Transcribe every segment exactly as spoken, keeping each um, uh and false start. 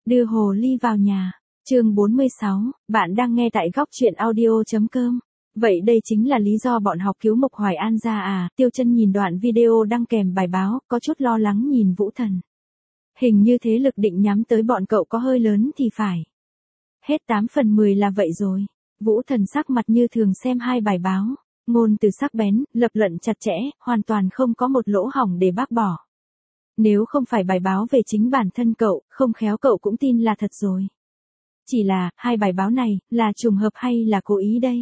Đưa hồ ly vào nhà. Chương bốn mươi sáu, bạn đang nghe tại góc truyện audio chấm com. Vậy đây chính là lý do bọn học cứu Mộc Hoài An ra à? Tiêu Chân nhìn đoạn video đăng kèm bài báo, có chút lo lắng nhìn Vũ Thần. Hình như thế lực định nhắm tới bọn cậu có hơi lớn thì phải. Hết tám phần mười là vậy rồi. Vũ Thần sắc mặt như thường xem hai bài báo. Ngôn từ sắc bén, lập luận chặt chẽ, hoàn toàn không có một lỗ hổng để bác bỏ. Nếu không phải bài báo về chính bản thân cậu, không khéo cậu cũng tin là thật rồi. Chỉ là, hai bài báo này, là trùng hợp hay là cố ý đây?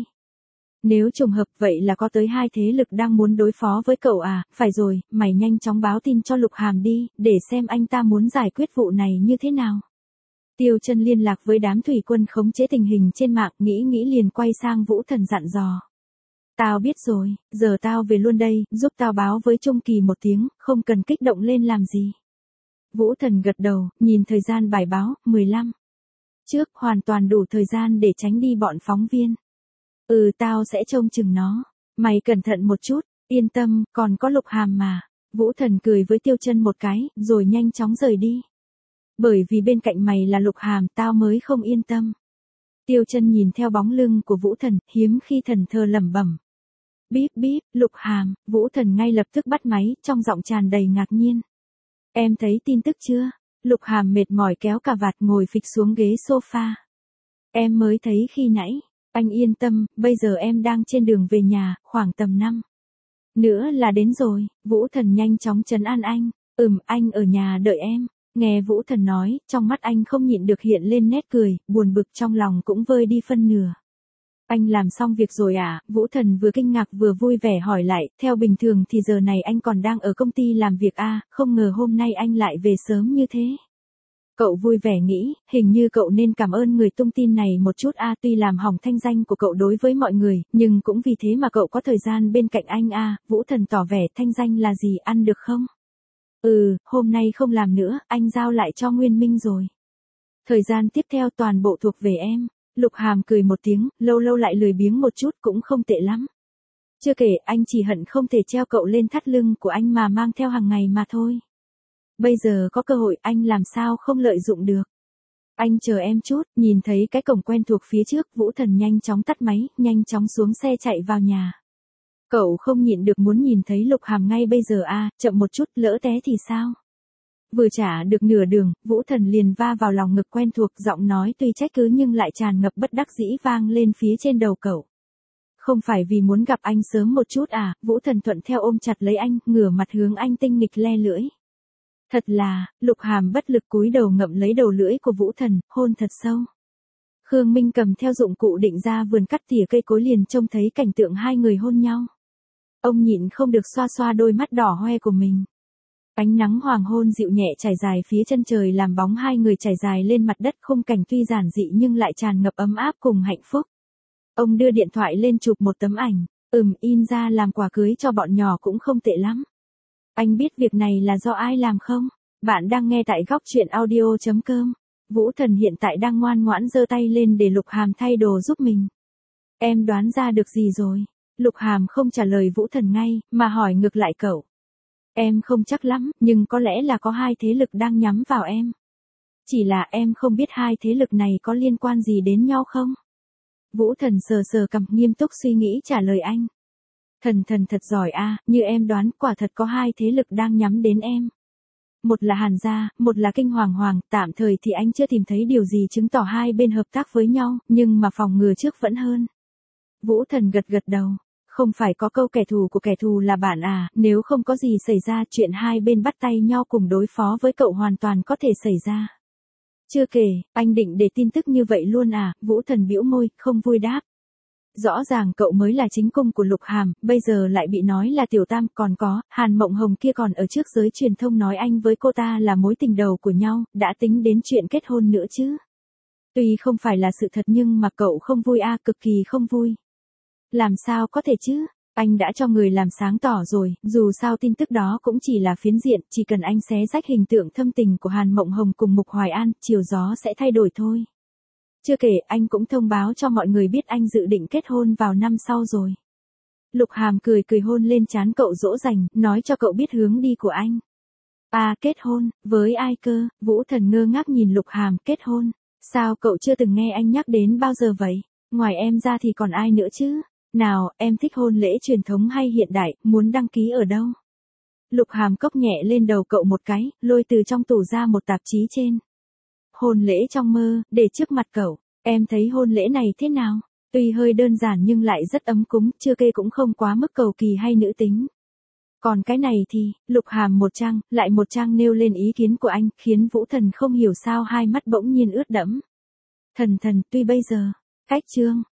Nếu trùng hợp vậy là có tới hai thế lực đang muốn đối phó với cậu à? Phải rồi, mày nhanh chóng báo tin cho Lục Hàm đi, để xem anh ta muốn giải quyết vụ này như thế nào. Tiêu Chân liên lạc với đám thủy quân khống chế tình hình trên mạng, nghĩ nghĩ liền quay sang Vũ Thần dặn dò. Tao biết rồi, giờ tao về luôn đây, giúp tao báo với Trung Kỳ một tiếng, không cần kích động lên làm gì. Vũ Thần gật đầu, nhìn thời gian bài báo, mười lăm. Trước, hoàn toàn đủ thời gian để tránh đi bọn phóng viên. Ừ, tao sẽ trông chừng nó. Mày cẩn thận một chút, yên tâm, còn có Lục Hàm mà. Vũ Thần cười với Tiêu Chân một cái, rồi nhanh chóng rời đi. Bởi vì bên cạnh mày là Lục Hàm, tao mới không yên tâm. Tiêu Chân nhìn theo bóng lưng của Vũ Thần, hiếm khi thần thơ lẩm bẩm. Bíp bíp, Lục Hàm. Vũ Thần ngay lập tức bắt máy, trong giọng tràn đầy ngạc nhiên. Em thấy tin tức chưa? Lục Hàm mệt mỏi kéo cà vạt ngồi phịch xuống ghế sofa. Em mới thấy khi nãy. Anh yên tâm, bây giờ em đang trên đường về nhà, khoảng tầm năm nữa là đến rồi. Vũ Thần nhanh chóng trấn an anh. Ừm, anh ở nhà đợi em. Nghe Vũ Thần nói, trong mắt anh không nhịn được hiện lên nét cười, buồn bực trong lòng cũng vơi đi phân nửa. Anh làm xong việc rồi à? Vũ Thần vừa kinh ngạc vừa vui vẻ hỏi lại, theo bình thường thì giờ này anh còn đang ở công ty làm việc à, không ngờ hôm nay anh lại về sớm như thế. Cậu vui vẻ nghĩ, hình như cậu nên cảm ơn người tung tin này một chút a, tuy làm hỏng thanh danh của cậu đối với mọi người, nhưng cũng vì thế mà cậu có thời gian bên cạnh anh a. Vũ Thần tỏ vẻ thanh danh là gì, ăn được không? Ừ, hôm nay không làm nữa, anh giao lại cho Nguyên Minh rồi. Thời gian tiếp theo toàn bộ thuộc về em. Lục Hàm cười một tiếng, lâu lâu lại lười biếng một chút cũng không tệ lắm. Chưa kể, anh chỉ hận không thể treo cậu lên thắt lưng của anh mà mang theo hàng ngày mà thôi. Bây giờ có cơ hội anh làm sao không lợi dụng được. Anh chờ em chút, nhìn thấy cái cổng quen thuộc phía trước, Vũ Thần nhanh chóng tắt máy, nhanh chóng xuống xe chạy vào nhà. Cậu không nhịn được muốn nhìn thấy Lục Hàm ngay bây giờ à, chậm một chút, lỡ té thì sao? Vừa trả được nửa đường, Vũ Thần liền va vào lòng ngực quen thuộc, giọng nói tuy trách cứ nhưng lại tràn ngập bất đắc dĩ vang lên phía trên đầu cậu. Không phải vì muốn gặp anh sớm một chút à? Vũ Thần thuận theo ôm chặt lấy anh, ngửa mặt hướng anh tinh nghịch le lưỡi. Thật là, Lục Hàm bất lực cúi đầu ngậm lấy đầu lưỡi của Vũ Thần, hôn thật sâu. Khương Minh cầm theo dụng cụ định ra vườn cắt tỉa cây cối liền trông thấy cảnh tượng hai người hôn nhau. Ông nhịn không được xoa xoa đôi mắt đỏ hoe của mình. Ánh nắng hoàng hôn dịu nhẹ trải dài phía chân trời làm bóng hai người trải dài lên mặt đất, khung cảnh tuy giản dị nhưng lại tràn ngập ấm áp cùng hạnh phúc. Ông đưa điện thoại lên chụp một tấm ảnh, ừm in ra làm quà cưới cho bọn nhỏ cũng không tệ lắm. Anh biết việc này là do ai làm không? Bạn đang nghe tại góc truyện audio chấm com. Vũ Thần hiện tại đang ngoan ngoãn giơ tay lên để Lục Hàm thay đồ giúp mình. Em đoán ra được gì rồi? Lục Hàm không trả lời Vũ Thần ngay, mà hỏi ngược lại cậu. Em không chắc lắm, nhưng có lẽ là có hai thế lực đang nhắm vào em. Chỉ là em không biết hai thế lực này có liên quan gì đến nhau không? Vũ Thần sờ sờ cằm nghiêm túc suy nghĩ trả lời anh. Thần thần thật giỏi a, như em đoán, quả thật có hai thế lực đang nhắm đến em. Một là Hàn gia, một là Kinh Hoàng Hoàng, tạm thời thì anh chưa tìm thấy điều gì chứng tỏ hai bên hợp tác với nhau, nhưng mà phòng ngừa trước vẫn hơn. Vũ Thần gật gật đầu. Không phải có câu kẻ thù của kẻ thù là bạn à, nếu không có gì xảy ra chuyện hai bên bắt tay nhau cùng đối phó với cậu hoàn toàn có thể xảy ra. Chưa kể, anh định để tin tức như vậy luôn à? Vũ Thần bĩu môi, không vui đáp. Rõ ràng cậu mới là chính cung của Lục Hàm, bây giờ lại bị nói là tiểu tam, còn có, Hàn Mộng Hồng kia còn ở trước giới truyền thông nói anh với cô ta là mối tình đầu của nhau, đã tính đến chuyện kết hôn nữa chứ. Tuy không phải là sự thật nhưng mà cậu không vui à, cực kỳ không vui. Làm sao có thể chứ? Anh đã cho người làm sáng tỏ rồi, dù sao tin tức đó cũng chỉ là phiến diện, chỉ cần anh xé rách hình tượng thâm tình của Hàn Mộng Hồng cùng Mục Hoài An, chiều gió sẽ thay đổi thôi. Chưa kể, anh cũng thông báo cho mọi người biết anh dự định kết hôn vào năm sau rồi. Lục Hàm cười cười hôn lên trán cậu dỗ dành, nói cho cậu biết hướng đi của anh. À kết hôn, với ai cơ? Vũ Thần ngơ ngác nhìn Lục Hàm, kết hôn. Sao cậu chưa từng nghe anh nhắc đến bao giờ vậy? Ngoài em ra thì còn ai nữa chứ? Nào, em thích hôn lễ truyền thống hay hiện đại, muốn đăng ký ở đâu? Lục Hàm cốc nhẹ lên đầu cậu một cái, lôi từ trong tủ ra một tạp chí trên. Hôn lễ trong mơ, để trước mặt cậu. Em thấy hôn lễ này thế nào? Tuy hơi đơn giản nhưng lại rất ấm cúng, chưa kê cũng không quá mức cầu kỳ hay nữ tính. Còn cái này thì, Lục Hàm một trang, lại một trang nêu lên ý kiến của anh, khiến Vũ Thần không hiểu sao hai mắt bỗng nhiên ướt đẫm. Thần thần, tuy bây giờ, cách chương,